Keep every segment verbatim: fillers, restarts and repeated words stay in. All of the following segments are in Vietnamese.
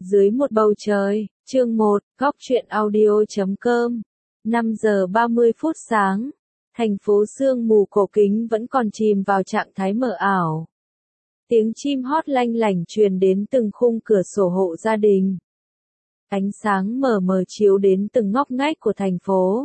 Dưới một bầu trời, chương một, góc truyện audio chấm com. năm giờ ba mươi phút sáng, thành phố sương mù cổ kính vẫn còn chìm vào trạng thái mờ ảo. Tiếng chim hót lanh lảnh truyền đến từng khung cửa sổ hộ gia đình. Ánh sáng mờ mờ chiếu đến từng ngóc ngách của thành phố.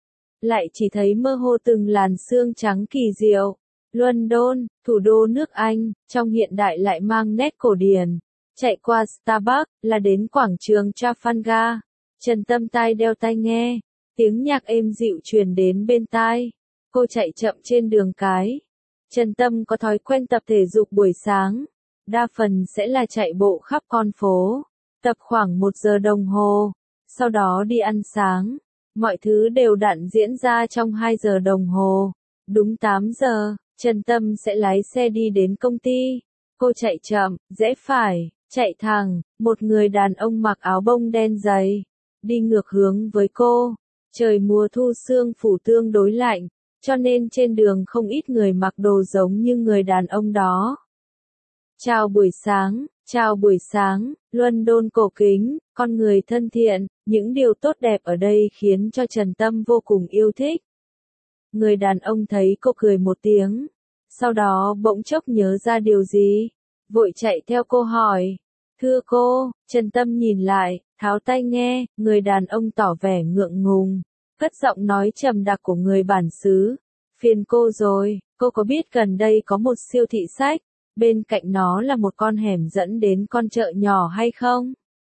Lại chỉ thấy mơ hồ từng làn sương trắng kỳ diệu. London, thủ đô nước Anh, trong hiện đại lại mang nét cổ điển. Chạy qua Starbucks, là đến quảng trường Trafalgar. Trần Tâm tai đeo tai nghe, tiếng nhạc êm dịu truyền đến bên tai. Cô chạy chậm trên đường cái. Trần Tâm có thói quen tập thể dục buổi sáng. Đa phần sẽ là chạy bộ khắp con phố. Tập khoảng một giờ đồng hồ. Sau đó đi ăn sáng. Mọi thứ đều đặn diễn ra trong hai giờ đồng hồ. Đúng tám giờ, Trần Tâm sẽ lái xe đi đến công ty. Cô chạy chậm, rẽ phải, chạy thẳng, một người đàn ông mặc áo bông đen dày. Đi ngược hướng với cô. Trời mùa thu sương phủ tương đối lạnh, cho nên trên đường không ít người mặc đồ giống như người đàn ông đó. Chào buổi sáng, chào buổi sáng, London cổ kính, con người thân thiện, những điều tốt đẹp ở đây khiến cho Trần Tâm vô cùng yêu thích. Người đàn ông thấy cô cười một tiếng, sau đó bỗng chốc nhớ ra điều gì, vội chạy theo cô hỏi. Thưa cô, Trần Tâm nhìn lại, tháo tai nghe, người đàn ông tỏ vẻ ngượng ngùng, cất giọng nói trầm đặc của người bản xứ. Phiền cô rồi, cô có biết gần đây có một siêu thị sách, bên cạnh nó là một con hẻm dẫn đến con chợ nhỏ hay không?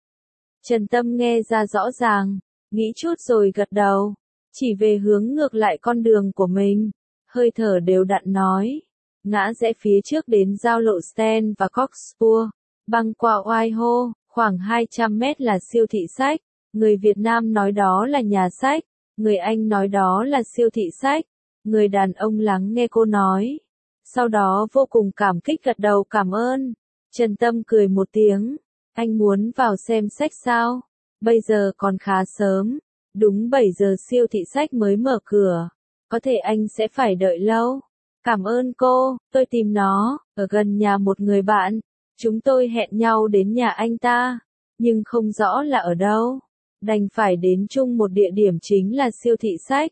Trần Tâm nghe ra rõ ràng, nghĩ chút rồi gật đầu, chỉ về hướng ngược lại con đường của mình, hơi thở đều đặn nói. Ngã rẽ phía trước đến giao lộ Strand và Cockspur, băng qua Whitehall, khoảng hai trăm mét là siêu thị sách, người Việt Nam nói đó là nhà sách, người Anh nói đó là siêu thị sách. Người đàn ông lắng nghe cô nói, sau đó vô cùng cảm kích gật đầu cảm ơn. Trần Tâm cười một tiếng, anh muốn vào xem sách sao? Bây giờ còn khá sớm, đúng bảy giờ siêu thị sách mới mở cửa, có thể anh sẽ phải đợi lâu. Cảm ơn cô, tôi tìm nó, ở gần nhà một người bạn, chúng tôi hẹn nhau đến nhà anh ta, nhưng không rõ là ở đâu, đành phải đến chung một địa điểm chính là siêu thị sách.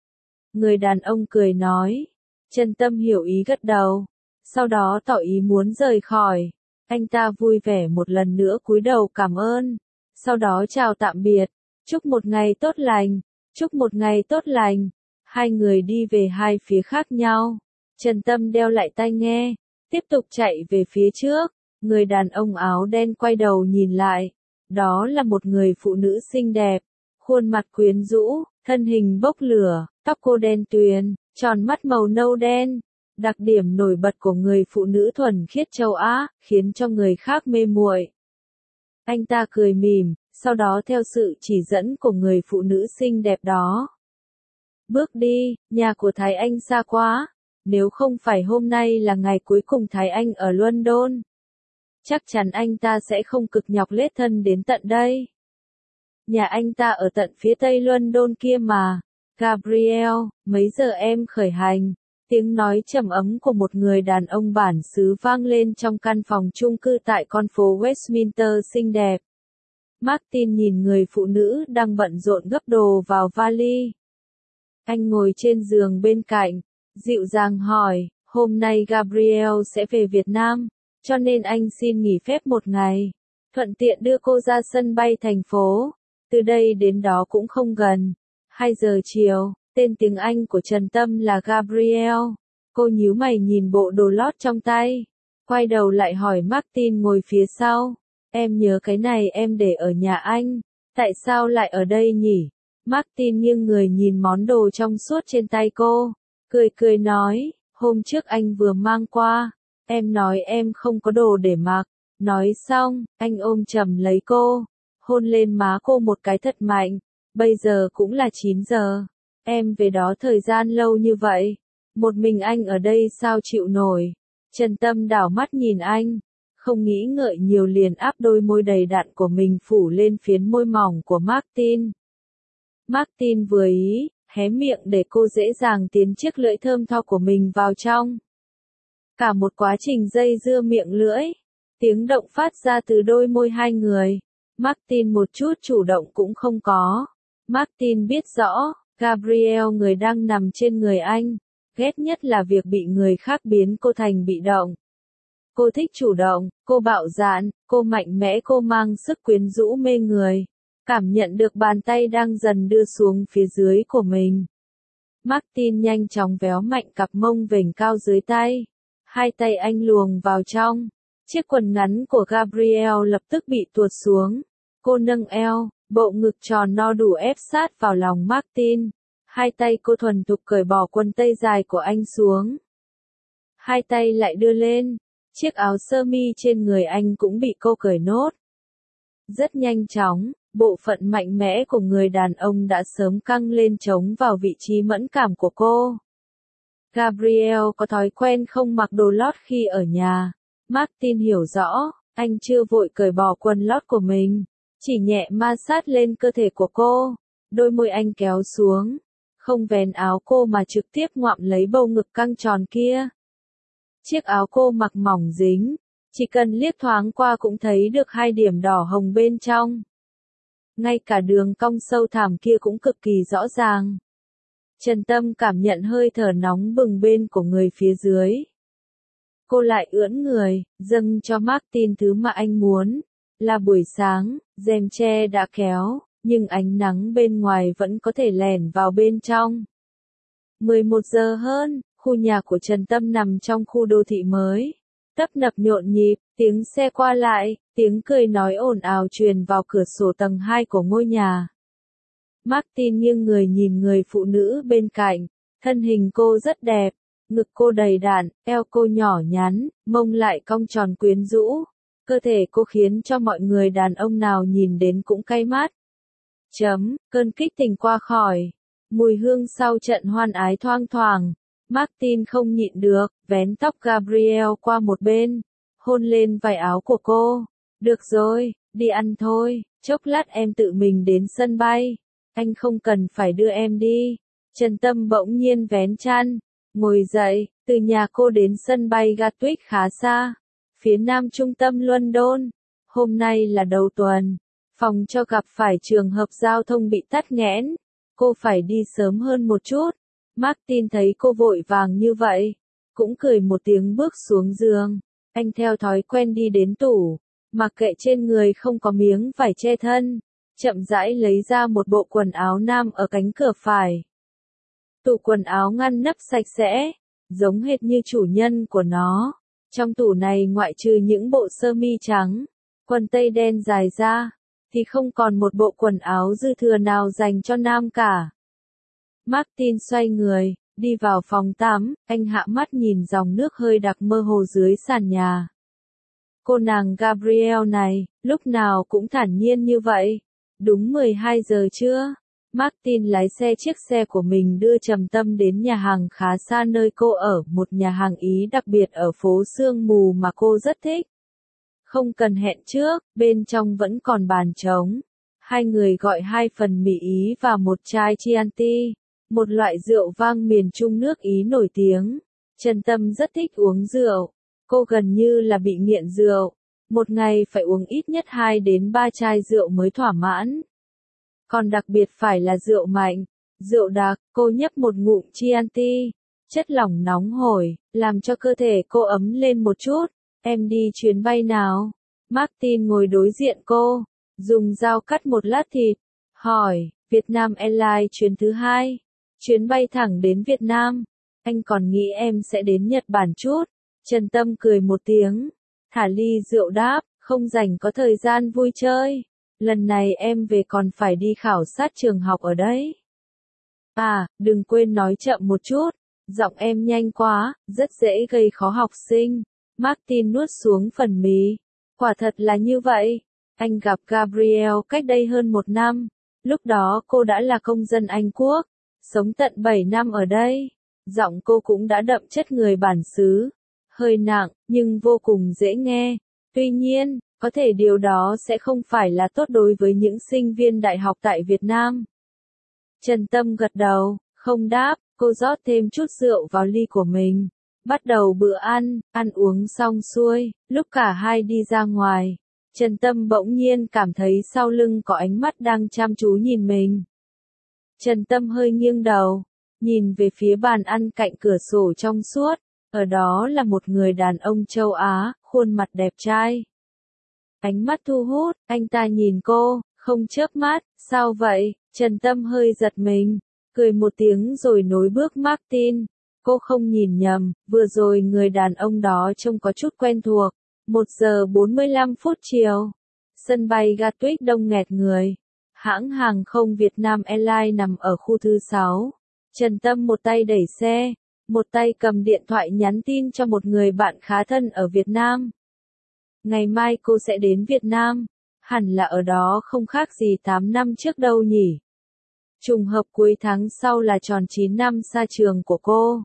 Người đàn ông cười nói, Trần Tâm hiểu ý gật đầu, sau đó tỏ ý muốn rời khỏi. Anh ta vui vẻ một lần nữa cúi đầu cảm ơn, sau đó chào tạm biệt, chúc một ngày tốt lành, chúc một ngày tốt lành. Hai người đi về hai phía khác nhau. Trần Tâm đeo lại tai nghe, tiếp tục chạy về phía trước. Người đàn ông áo đen quay đầu nhìn lại, đó là một người phụ nữ xinh đẹp, khuôn mặt quyến rũ, thân hình bốc lửa, tóc cô đen tuyền, tròn mắt màu nâu đen. Đặc điểm nổi bật của người phụ nữ thuần khiết châu Á, khiến cho người khác mê muội. Anh ta cười mỉm, sau đó theo sự chỉ dẫn của người phụ nữ xinh đẹp đó. Bước đi, nhà của Thái Anh xa quá, nếu không phải hôm nay là ngày cuối cùng Thái Anh ở London, chắc chắn anh ta sẽ không cực nhọc lết thân đến tận đây. Nhà anh ta ở tận phía tây London kia mà. Gabriel, mấy giờ em khởi hành? Tiếng nói trầm ấm của một người đàn ông bản xứ vang lên trong căn phòng chung cư tại con phố Westminster xinh đẹp. Martin nhìn người phụ nữ đang bận rộn gấp đồ vào vali. Anh ngồi trên giường bên cạnh, dịu dàng hỏi, hôm nay Gabriel sẽ về Việt Nam, cho nên anh xin nghỉ phép một ngày, thuận tiện đưa cô ra sân bay thành phố, từ đây đến đó cũng không gần. Hai giờ chiều, tên tiếng Anh của Trần Tâm là Gabriel. Cô nhíu mày nhìn bộ đồ lót trong tay, quay đầu lại hỏi Martin ngồi phía sau. Em nhớ cái này em để ở nhà anh, tại sao lại ở đây nhỉ? Martin nghiêng người nhìn món đồ trong suốt trên tay cô, cười cười nói, hôm trước anh vừa mang qua, em nói em không có đồ để mặc. Nói xong, anh ôm chầm lấy cô, hôn lên má cô một cái thật mạnh. Bây giờ cũng là chín giờ, em về đó thời gian lâu như vậy, một mình anh ở đây sao chịu nổi? Trần Tâm đảo mắt nhìn anh, không nghĩ ngợi nhiều liền áp đôi môi đầy đặn của mình phủ lên phiến môi mỏng của Martin. Martin vừa ý, hé miệng để cô dễ dàng tiến chiếc lưỡi thơm tho của mình vào trong. Cả một quá trình dây dưa miệng lưỡi, tiếng động phát ra từ đôi môi hai người. Martin một chút chủ động cũng không có. Martin biết rõ, Gabriel người đang nằm trên người anh, ghét nhất là việc bị người khác biến cô thành bị động. Cô thích chủ động, cô bạo dạn, cô mạnh mẽ, cô mang sức quyến rũ mê người. Cảm nhận được bàn tay đang dần đưa xuống phía dưới của mình. Martin nhanh chóng véo mạnh cặp mông vểnh cao dưới tay. Hai tay anh luồng vào trong. Chiếc quần ngắn của Gabriel lập tức bị tuột xuống. Cô nâng eo, bộ ngực tròn no đủ ép sát vào lòng Martin. Hai tay cô thuần thục cởi bỏ quần tây dài của anh xuống. Hai tay lại đưa lên. Chiếc áo sơ mi trên người anh cũng bị cô cởi nốt. Rất nhanh chóng, bộ phận mạnh mẽ của người đàn ông đã sớm căng lên chống vào vị trí mẫn cảm của cô. Gabriel có thói quen không mặc đồ lót khi ở nhà. Martin hiểu rõ, anh chưa vội cởi bỏ quần lót của mình, chỉ nhẹ ma sát lên cơ thể của cô. Đôi môi anh kéo xuống, không vén áo cô mà trực tiếp ngoạm lấy bầu ngực căng tròn kia. Chiếc áo cô mặc mỏng dính, chỉ cần liếc thoáng qua cũng thấy được hai điểm đỏ hồng bên trong. Ngay cả đường cong sâu thẳm kia cũng cực kỳ rõ ràng. Trần Tâm cảm nhận hơi thở nóng bừng bên của người phía dưới. Cô lại ưỡn người, dâng cho Martin thứ mà anh muốn. Là buổi sáng, rèm che đã kéo, nhưng ánh nắng bên ngoài vẫn có thể lẻn vào bên trong. mười một giờ hơn, khu nhà của Trần Tâm nằm trong khu đô thị mới. Tấp nập nhộn nhịp, tiếng xe qua lại, tiếng cười nói ồn ào truyền vào cửa sổ tầng hai của ngôi nhà. Martin nghiêng người nhìn người phụ nữ bên cạnh, thân hình cô rất đẹp, ngực cô đầy đặn, eo cô nhỏ nhắn, mông lại cong tròn quyến rũ. Cơ thể cô khiến cho mọi người đàn ông nào nhìn đến cũng cay mắt. Chấm, cơn kích tình qua khỏi. Mùi hương sau trận hoan ái thoang thoảng. Martin không nhịn được, vén tóc Gabriel qua một bên, hôn lên vải áo của cô. Được rồi, đi ăn thôi, chốc lát em tự mình đến sân bay. Anh không cần phải đưa em đi. Trần Tâm bỗng nhiên vén chăn, ngồi dậy, từ nhà cô đến sân bay Gatwick khá xa, phía nam trung tâm London. Hôm nay là đầu tuần, phòng cho gặp phải trường hợp giao thông bị tắc nghẽn. Cô phải đi sớm hơn một chút. Martin thấy cô vội vàng như vậy, cũng cười một tiếng bước xuống giường. Anh theo thói quen đi đến tủ, mặc kệ trên người không có miếng vải che thân, chậm rãi lấy ra một bộ quần áo nam ở cánh cửa phải. Tủ quần áo ngăn nắp sạch sẽ, giống hệt như chủ nhân của nó. Trong tủ này ngoại trừ những bộ sơ mi trắng, quần tây đen dài ra, thì không còn một bộ quần áo dư thừa nào dành cho nam cả. Martin xoay người, đi vào phòng tắm, anh hạ mắt nhìn dòng nước hơi đặc mơ hồ dưới sàn nhà. Cô nàng Gabriel này, lúc nào cũng thản nhiên như vậy. Đúng mười hai giờ trưa, Martin lái xe chiếc xe của mình đưa Trầm Tâm đến nhà hàng khá xa nơi cô ở, một nhà hàng Ý đặc biệt ở phố Sương Mù mà cô rất thích. Không cần hẹn trước, bên trong vẫn còn bàn trống. Hai người gọi hai phần mì Ý và một chai Chianti, một loại rượu vang miền Trung nước Ý nổi tiếng. Trần Tâm rất thích uống rượu. Cô gần như là bị nghiện rượu. Một ngày phải uống ít nhất hai đến ba chai rượu mới thỏa mãn. Còn đặc biệt phải là rượu mạnh, rượu đặc. Cô nhấp một ngụm Chianti, chất lỏng nóng hổi, làm cho cơ thể cô ấm lên một chút. Em đi chuyến bay nào? Martin ngồi đối diện cô, dùng dao cắt một lát thịt, hỏi. Vietnam Airlines chuyến thứ hai, chuyến bay thẳng đến Việt Nam. Anh còn nghĩ em sẽ đến Nhật Bản chút. Trần Tâm cười một tiếng, thả ly rượu đáp, không rảnh có thời gian vui chơi. Lần này em về còn phải đi khảo sát trường học ở đấy. À, đừng quên nói chậm một chút, giọng em nhanh quá, rất dễ gây khó học sinh. Martin nuốt xuống phần mì. Quả thật là như vậy. Anh gặp Gabriel cách đây hơn một năm. Lúc đó cô đã là công dân Anh Quốc, sống tận bảy năm ở đây. Giọng cô cũng đã đậm chất người bản xứ. Hơi nặng, nhưng vô cùng dễ nghe. Tuy nhiên, có thể điều đó sẽ không phải là tốt đối với những sinh viên đại học tại Việt Nam. Trần Tâm gật đầu, không đáp, cô rót thêm chút rượu vào ly của mình. Bắt đầu bữa ăn, ăn uống xong xuôi, lúc cả hai đi ra ngoài. Trần Tâm bỗng nhiên cảm thấy sau lưng có ánh mắt đang chăm chú nhìn mình. Trần Tâm hơi nghiêng đầu, nhìn về phía bàn ăn cạnh cửa sổ trong suốt, ở đó là một người đàn ông châu Á, khuôn mặt đẹp trai. Ánh mắt thu hút, anh ta nhìn cô, không chớp mắt, sao vậy? Trần Tâm hơi giật mình, cười một tiếng rồi nối bước Martin. Cô không nhìn nhầm, vừa rồi người đàn ông đó trông có chút quen thuộc. một giờ bốn mươi lăm phút chiều. Sân bay Gatwick đông nghẹt người. Hãng hàng không Việt Nam Airlines nằm ở khu thứ sáu. Trần Tâm một tay đẩy xe, một tay cầm điện thoại nhắn tin cho một người bạn khá thân ở Việt Nam. Ngày mai cô sẽ đến Việt Nam, hẳn là ở đó không khác gì tám năm trước đâu nhỉ. Trùng hợp cuối tháng sau là tròn chín năm ra trường của cô.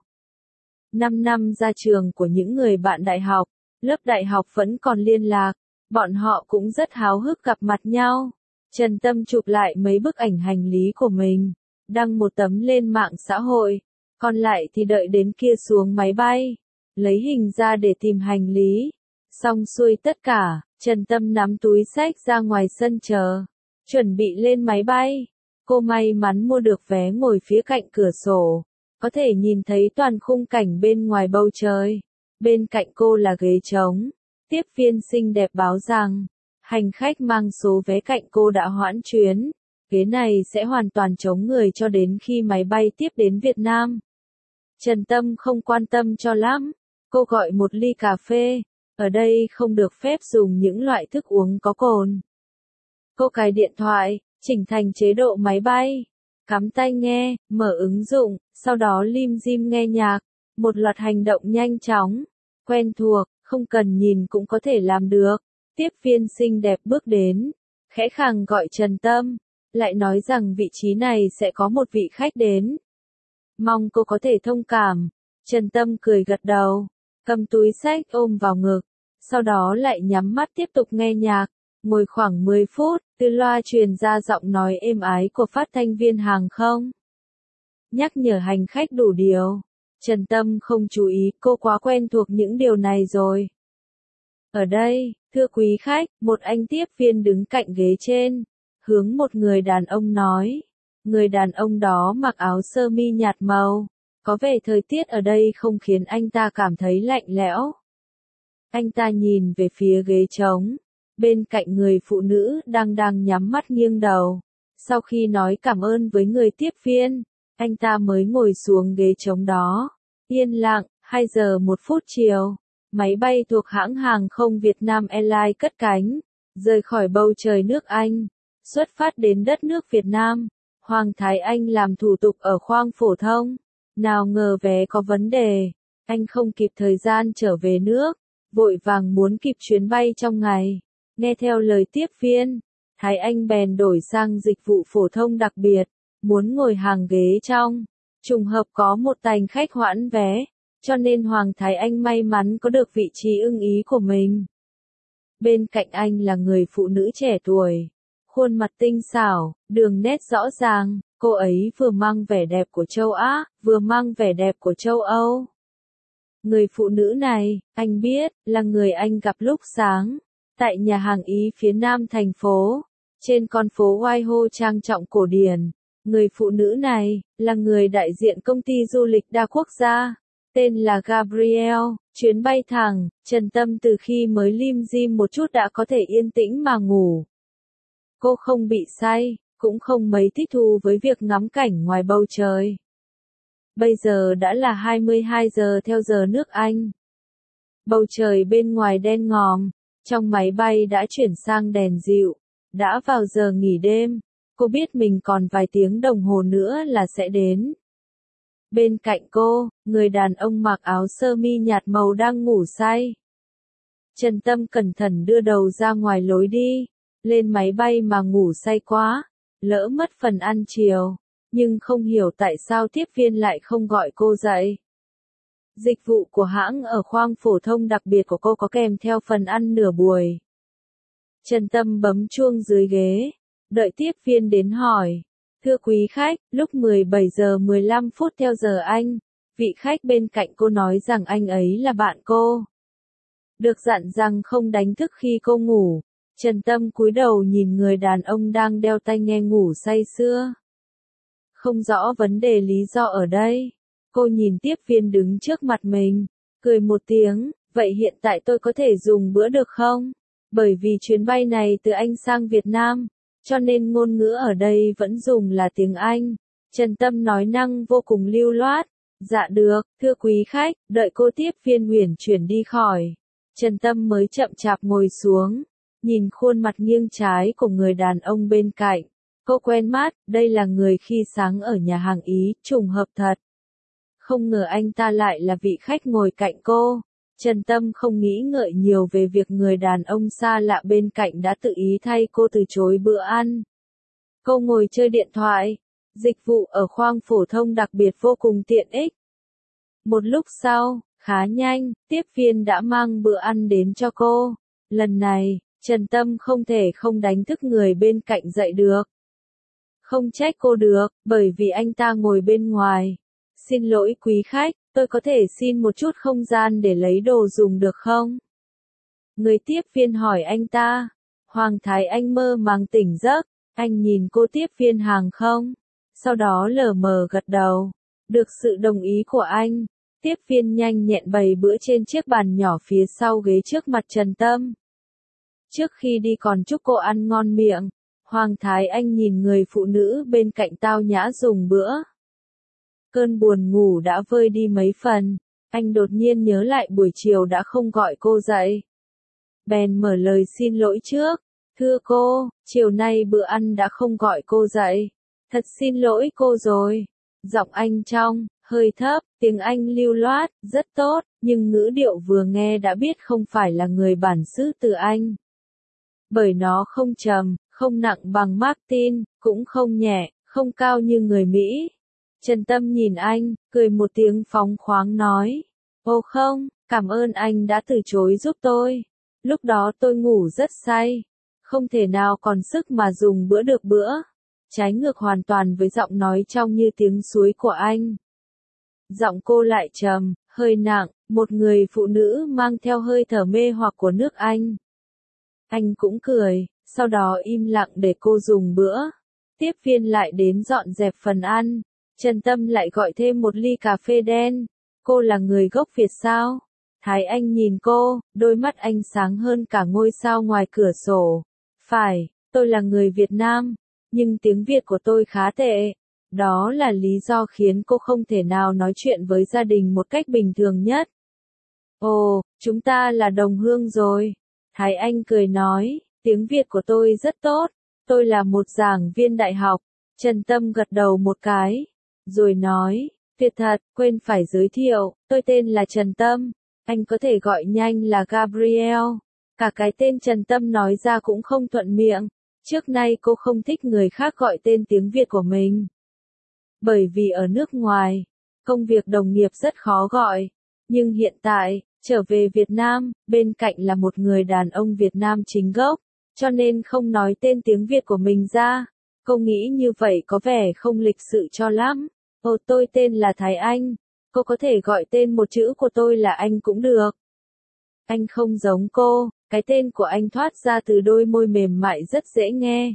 năm năm ra trường của những người bạn đại học, lớp đại học vẫn còn liên lạc, bọn họ cũng rất háo hức gặp mặt nhau. Trần Tâm chụp lại mấy bức ảnh hành lý của mình, đăng một tấm lên mạng xã hội, còn lại thì đợi đến kia xuống máy bay, lấy hình ra để tìm hành lý. Xong xuôi tất cả, Trần Tâm nắm túi xách ra ngoài sân chờ, chuẩn bị lên máy bay. Cô may mắn mua được vé ngồi phía cạnh cửa sổ, có thể nhìn thấy toàn khung cảnh bên ngoài bầu trời. Bên cạnh cô là ghế trống. Tiếp viên xinh đẹp báo rằng, hành khách mang số vé cạnh cô đã hoãn chuyến. Ghế này sẽ hoàn toàn trống người cho đến khi máy bay tiếp đến Việt Nam. Trần Tâm không quan tâm cho lắm. Cô gọi một ly cà phê. Ở đây không được phép dùng những loại thức uống có cồn. Cô cài điện thoại, chỉnh thành chế độ máy bay. Cắm tai nghe, mở ứng dụng, sau đó lim dim nghe nhạc. Một loạt hành động nhanh chóng, quen thuộc, không cần nhìn cũng có thể làm được. Tiếp viên xinh đẹp bước đến, khẽ khàng gọi Trần Tâm, lại nói rằng vị trí này sẽ có một vị khách đến. Mong cô có thể thông cảm. Trần Tâm cười gật đầu, cầm túi xách ôm vào ngực, sau đó lại nhắm mắt tiếp tục nghe nhạc. Ngồi khoảng mười phút, từ loa truyền ra giọng nói êm ái của phát thanh viên hàng không. Nhắc nhở hành khách đủ điều. Trần Tâm không chú ý, cô quá quen thuộc những điều này rồi. Ở đây, thưa quý khách, một anh tiếp viên đứng cạnh ghế trên, hướng một người đàn ông nói. Người đàn ông đó mặc áo sơ mi nhạt màu, có vẻ thời tiết ở đây không khiến anh ta cảm thấy lạnh lẽo. Anh ta nhìn về phía ghế trống, bên cạnh người phụ nữ đang đang nhắm mắt nghiêng đầu. Sau khi nói cảm ơn với người tiếp viên, anh ta mới ngồi xuống ghế trống đó. Yên lặng, hai giờ một phút chiều, máy bay thuộc hãng hàng không Việt Nam Airlines cất cánh, rời khỏi bầu trời nước Anh, xuất phát đến đất nước Việt Nam. Hoàng Thái Anh làm thủ tục ở khoang phổ thông, nào ngờ vé có vấn đề, anh không kịp thời gian trở về nước, vội vàng muốn kịp chuyến bay trong ngày. Nghe theo lời tiếp viên, Thái Anh bèn đổi sang dịch vụ phổ thông đặc biệt, muốn ngồi hàng ghế trong. Trùng hợp có một tành khách hoãn vé, cho nên Hoàng Thái Anh may mắn có được vị trí ưng ý của mình. Bên cạnh anh là người phụ nữ trẻ tuổi, khuôn mặt tinh xảo, đường nét rõ ràng, cô ấy vừa mang vẻ đẹp của châu Á, vừa mang vẻ đẹp của châu Âu. Người phụ nữ này, anh biết, là người anh gặp lúc sáng, tại nhà hàng Ý phía nam thành phố, trên con phố Whitehall trang trọng cổ điển. Người phụ nữ này, là người đại diện công ty du lịch đa quốc gia, tên là Gabrielle. Chuyến bay thẳng, Trần Tâm từ khi mới lim dim một chút đã có thể yên tĩnh mà ngủ. Cô không bị say, cũng không mấy thích thú với việc ngắm cảnh ngoài bầu trời. Bây giờ đã là hai mươi hai giờ theo giờ nước Anh. Bầu trời bên ngoài đen ngòm, trong máy bay đã chuyển sang đèn dịu, đã vào giờ nghỉ đêm. Cô biết mình còn vài tiếng đồng hồ nữa là sẽ đến. Bên cạnh cô, người đàn ông mặc áo sơ mi nhạt màu đang ngủ say. Trần Tâm cẩn thận đưa đầu ra ngoài lối đi, lên máy bay mà ngủ say quá, lỡ mất phần ăn chiều, nhưng không hiểu tại sao tiếp viên lại không gọi cô dậy. Dịch vụ của hãng ở khoang phổ thông đặc biệt của cô có kèm theo phần ăn nửa buổi. Trần Tâm bấm chuông dưới ghế, đợi tiếp viên đến hỏi. Thưa quý khách, lúc mười bảy giờ mười lăm phút theo giờ Anh, vị khách bên cạnh cô nói rằng anh ấy là bạn cô. Được dặn rằng không đánh thức khi cô ngủ. Trần Tâm cúi đầu nhìn người đàn ông đang đeo tai nghe ngủ say sưa. Không rõ vấn đề lý do ở đây. Cô nhìn tiếp viên đứng trước mặt mình, cười một tiếng, vậy hiện tại tôi có thể dùng bữa được không? Bởi vì chuyến bay này từ Anh sang Việt Nam, cho nên ngôn ngữ ở đây vẫn dùng là tiếng Anh. Trần Tâm nói năng vô cùng lưu loát. Dạ được, thưa quý khách, đợi cô tiếp viên uyển chuyển đi khỏi. Trần Tâm mới chậm chạp ngồi xuống, nhìn khuôn mặt nghiêng trái của người đàn ông bên cạnh. Cô quen mắt, đây là người khi sáng ở nhà hàng Ý, trùng hợp thật. Không ngờ anh ta lại là vị khách ngồi cạnh cô. Trần Tâm không nghĩ ngợi nhiều về việc người đàn ông xa lạ bên cạnh đã tự ý thay cô từ chối bữa ăn. Cô ngồi chơi điện thoại. Dịch vụ ở khoang phổ thông đặc biệt vô cùng tiện ích. Một lúc sau, khá nhanh, tiếp viên đã mang bữa ăn đến cho cô. Lần này, Trần Tâm không thể không đánh thức người bên cạnh dậy được. Không trách cô được, bởi vì anh ta ngồi bên ngoài. Xin lỗi quý khách, tôi có thể xin một chút không gian để lấy đồ dùng được không? Người tiếp viên hỏi anh ta. Hoàng Thái Anh mơ màng tỉnh giấc, anh nhìn cô tiếp viên hàng không? Sau đó lờ mờ gật đầu. Được sự đồng ý của anh, tiếp viên nhanh nhẹn bày bữa trên chiếc bàn nhỏ phía sau ghế trước mặt Trần Tâm. Trước khi đi còn chúc cô ăn ngon miệng, Hoàng Thái Anh nhìn người phụ nữ bên cạnh tao nhã dùng bữa. Cơn buồn ngủ đã vơi đi mấy phần, anh đột nhiên nhớ lại buổi chiều đã không gọi cô dậy. Bèn mở lời xin lỗi trước. Thưa cô, chiều nay bữa ăn đã không gọi cô dậy. Thật xin lỗi cô rồi. Giọng anh trong, hơi thấp, tiếng Anh lưu loát, rất tốt, nhưng ngữ điệu vừa nghe đã biết không phải là người bản xứ từ Anh. Bởi nó không trầm, không nặng bằng Martin, cũng không nhẹ, không cao như người Mỹ. Trần Tâm nhìn anh, cười một tiếng phóng khoáng nói. Ồ không, cảm ơn anh đã từ chối giúp tôi. Lúc đó tôi ngủ rất say. Không thể nào còn sức mà dùng bữa được bữa. Trái ngược hoàn toàn với giọng nói trong như tiếng suối của anh. Giọng cô lại trầm, hơi nặng, một người phụ nữ mang theo hơi thở mê hoặc của nước Anh. Anh cũng cười, sau đó im lặng để cô dùng bữa. Tiếp viên lại đến dọn dẹp phần ăn. Trần Tâm lại gọi thêm một ly cà phê đen. Cô là người gốc Việt sao? Thái Anh nhìn cô, đôi mắt anh sáng hơn cả ngôi sao ngoài cửa sổ. Phải, tôi là người Việt Nam, nhưng tiếng Việt của tôi khá tệ. Đó là lý do khiến cô không thể nào nói chuyện với gia đình một cách bình thường nhất. Ồ, chúng ta là đồng hương rồi. Thái Anh cười nói, tiếng Việt của tôi rất tốt. Tôi là một giảng viên đại học. Trần Tâm gật đầu một cái, rồi nói, tuyệt thật, quên phải giới thiệu, tôi tên là Trần Tâm. Anh có thể gọi nhanh là Gabriel. Cả cái tên Trần Tâm nói ra cũng không thuận miệng. Trước nay cô không thích người khác gọi tên tiếng Việt của mình. Bởi vì ở nước ngoài, công việc đồng nghiệp rất khó gọi. Nhưng hiện tại, trở về Việt Nam, bên cạnh là một người đàn ông Việt Nam chính gốc, cho nên không nói tên tiếng Việt của mình ra. Cô nghĩ như vậy có vẻ không lịch sự cho lắm. Ồ, tôi tên là Thái Anh. Cô có thể gọi tên một chữ của tôi là anh cũng được. Anh không giống cô, cái tên của anh thoát ra từ đôi môi mềm mại rất dễ nghe.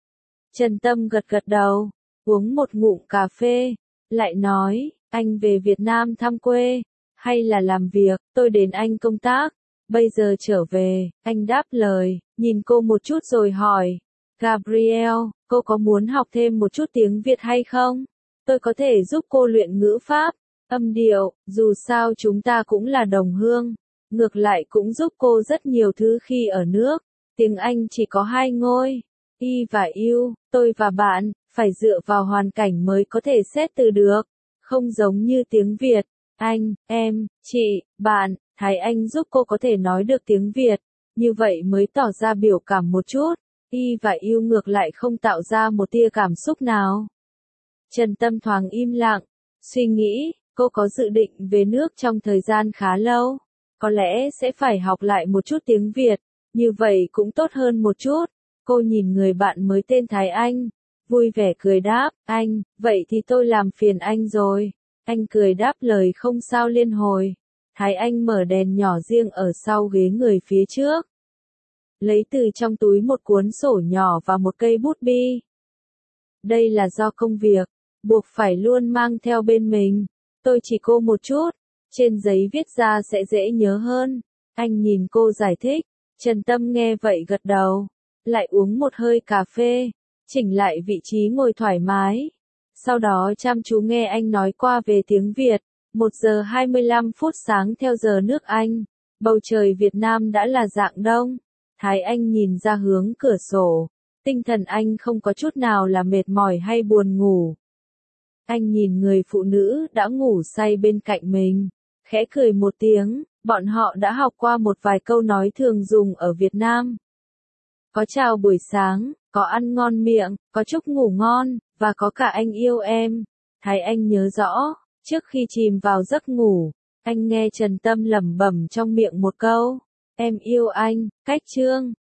Trần Tâm gật gật đầu, uống một ngụm cà phê, lại nói, anh về Việt Nam thăm quê, hay là làm việc, tôi đến Anh công tác, bây giờ trở về, anh đáp lời, nhìn cô một chút rồi hỏi, Gabriel, cô có muốn học thêm một chút tiếng Việt hay không? Tôi có thể giúp cô luyện ngữ pháp, âm điệu, dù sao chúng ta cũng là đồng hương. Ngược lại cũng giúp cô rất nhiều thứ khi ở nước. Tiếng Anh chỉ có hai ngôi, y và u, tôi và bạn, phải dựa vào hoàn cảnh mới có thể xét từ được. Không giống như tiếng Việt, anh, em, chị, bạn, Thái Anh giúp cô có thể nói được tiếng Việt. Như vậy mới tỏ ra biểu cảm một chút. Y và u ngược lại không tạo ra một tia cảm xúc nào. Trần Tâm thoáng im lặng, suy nghĩ, cô có dự định về nước trong thời gian khá lâu. Có lẽ sẽ phải học lại một chút tiếng Việt, như vậy cũng tốt hơn một chút. Cô nhìn người bạn mới tên Thái Anh, vui vẻ cười đáp, anh, vậy thì tôi làm phiền anh rồi. Anh cười đáp lời không sao liên hồi. Thái Anh mở đèn nhỏ riêng ở sau ghế người phía trước. lấy từ trong túi một cuốn sổ nhỏ và một cây bút bi. Đây là do công việc, buộc phải luôn mang theo bên mình. Tôi chỉ cô một chút, trên giấy viết ra sẽ dễ nhớ hơn. Anh nhìn cô giải thích, Trần Tâm nghe vậy gật đầu, lại uống một hơi cà phê, chỉnh lại vị trí ngồi thoải mái. Sau đó chăm chú nghe anh nói qua về tiếng Việt. một giờ hai mươi lăm phút sáng theo giờ nước Anh, bầu trời Việt Nam đã là rạng đông. Thái Anh nhìn ra hướng cửa sổ, tinh thần anh không có chút nào là mệt mỏi hay buồn ngủ. Anh nhìn người phụ nữ đã ngủ say bên cạnh mình, khẽ cười một tiếng, bọn họ đã học qua một vài câu nói thường dùng ở Việt Nam. Có chào buổi sáng, có ăn ngon miệng, có chúc ngủ ngon, và có cả anh yêu em. Thái Anh nhớ rõ, trước khi chìm vào giấc ngủ, anh nghe Trần Tâm lẩm bẩm trong miệng một câu, em yêu anh, cách chương.